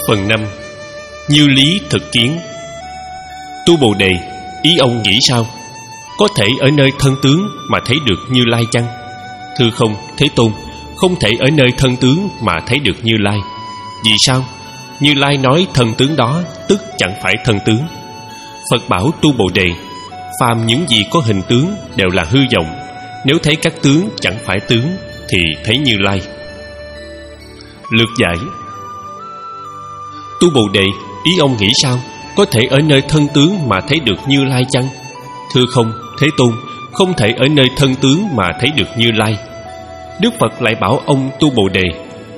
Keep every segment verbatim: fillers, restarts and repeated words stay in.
Phần năm. Như lý thực kiến. Tu Bồ Đề, ý ông nghĩ sao? Có thể ở nơi thân tướng mà thấy được Như Lai chăng? Thưa không, Thế Tôn, không thể ở nơi thân tướng mà thấy được Như Lai. Vì sao? Như Lai nói thân tướng đó tức chẳng phải thân tướng. Phật bảo Tu Bồ Đề, phàm những gì có hình tướng đều là hư vọng. Nếu thấy các tướng chẳng phải tướng thì thấy Như Lai. Lược giải. Tu Bồ Đề, ý ông nghĩ sao? Có thể ở nơi thân tướng mà thấy được Như Lai chăng? Thưa không, Thế Tôn, không thể ở nơi thân tướng mà thấy được Như Lai. Đức Phật lại bảo ông Tu Bồ Đề,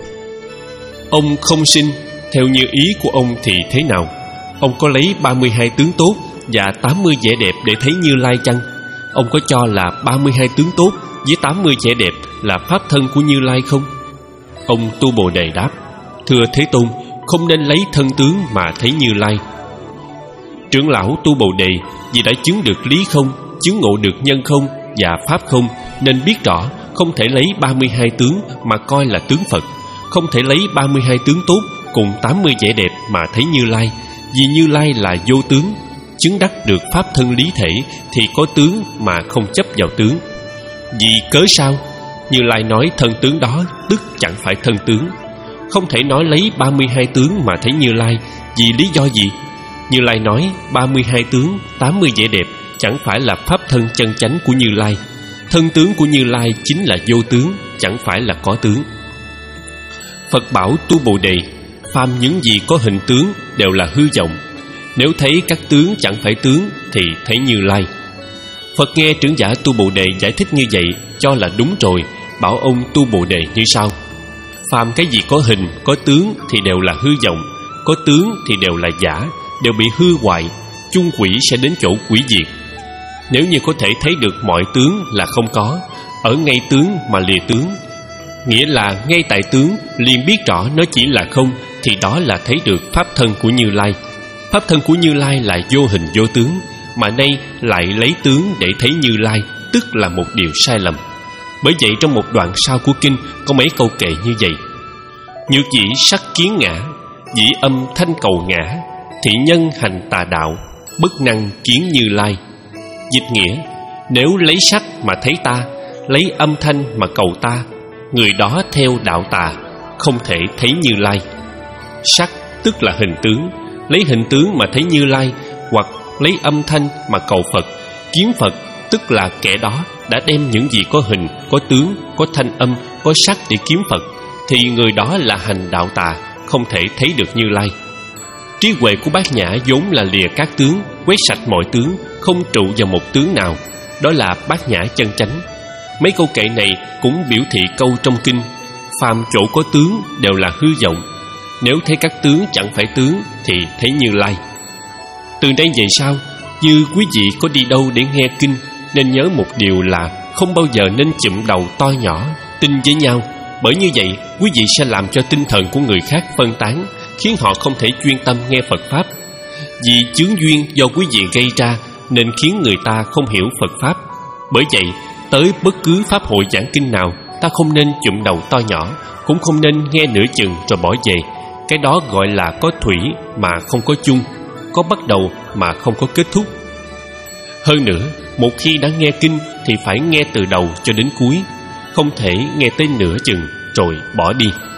ông không sinh, theo như ý của ông thì thế nào? Ông có lấy ba mươi hai tướng tốt và tám mươi vẻ đẹp để thấy Như Lai chăng? Ông có cho là ba mươi hai tướng tốt với tám mươi vẻ đẹp là pháp thân của Như Lai không? Ông Tu Bồ Đề đáp, thưa Thế Tôn, không nên lấy thân tướng mà thấy Như Lai. Trưởng lão Tu Bồ Đề, vì đã chứng được lý không, chứng ngộ được nhân không và pháp không, nên biết rõ không thể lấy ba mươi hai tướng mà coi là tướng Phật, không thể lấy ba mươi hai tướng tốt cùng tám mươi vẻ đẹp mà thấy Như Lai, vì Như Lai là vô tướng. Chứng đắc được pháp thân lý thể thì có tướng mà không chấp vào tướng. Vì cớ sao? Như Lai nói thân tướng đó tức chẳng phải thân tướng. Không thể nói lấy ba mươi hai tướng mà thấy Như Lai. Vì lý do gì? Như Lai nói ba mươi hai tướng, tám mươi vẻ đẹp chẳng phải là pháp thân chân chánh của Như Lai. Thân tướng của Như Lai chính là vô tướng, chẳng phải là có tướng. Phật bảo Tu Bồ Đề, phàm những gì có hình tướng đều là hư vọng. Nếu thấy các tướng chẳng phải tướng thì thấy Như Lai. Phật nghe trưởng giả Tu Bồ Đề giải thích như vậy cho là đúng rồi, bảo ông Tu Bồ Đề như sau: phàm cái gì có hình, có tướng thì đều là hư vọng, có tướng thì đều là giả, đều bị hư hoại, chung quỷ sẽ đến chỗ quỷ diệt. Nếu như có thể thấy được mọi tướng là không có, ở ngay tướng mà lìa tướng, nghĩa là ngay tại tướng liền biết rõ nó chỉ là không, thì đó là thấy được pháp thân của Như Lai. Pháp thân của Như Lai là vô hình vô tướng, mà nay lại lấy tướng để thấy Như Lai, tức là một điều sai lầm. Bởi vậy trong một đoạn sau của kinh có mấy câu kệ như vậy: nhược dĩ sắc kiến ngã, dĩ âm thanh cầu ngã, thị nhân hành tà đạo, bất năng kiến Như Lai. Dịch nghĩa: nếu lấy sắc mà thấy ta, lấy âm thanh mà cầu ta, người đó theo đạo tà, không thể thấy Như Lai. Sắc tức là hình tướng, lấy hình tướng mà thấy Như Lai, hoặc lấy âm thanh mà cầu Phật, kiếm Phật, tức là kẻ đó đã đem những gì có hình, có tướng, có thanh âm, có sắc để kiếm Phật, thì người đó là hành đạo tà, không thể thấy được Như Lai. Trí huệ của Bát Nhã vốn là lìa các tướng, quét sạch mọi tướng, không trụ vào một tướng nào, đó là Bát Nhã chân chánh. Mấy câu kệ này cũng biểu thị câu trong kinh: phàm chỗ có tướng đều là hư vọng, nếu thấy các tướng chẳng phải tướng thì thấy Như Lai. Từ đây về sau, như quý vị có đi đâu để nghe kinh, nên nhớ một điều là không bao giờ nên chụm đầu to nhỏ, tin với nhau. Bởi như vậy, quý vị sẽ làm cho tinh thần của người khác phân tán, khiến họ không thể chuyên tâm nghe Phật Pháp. Vì chướng duyên do quý vị gây ra nên khiến người ta không hiểu Phật Pháp. Bởi vậy, tới bất cứ Pháp hội giảng kinh nào, ta không nên chụm đầu to nhỏ, cũng không nên nghe nửa chừng rồi bỏ về. Cái đó gọi là có thủy mà không có chung, có bắt đầu mà không có kết thúc. Hơn nữa, một khi đã nghe kinh thì phải nghe từ đầu cho đến cuối, không thể nghe tới nửa chừng rồi bỏ đi.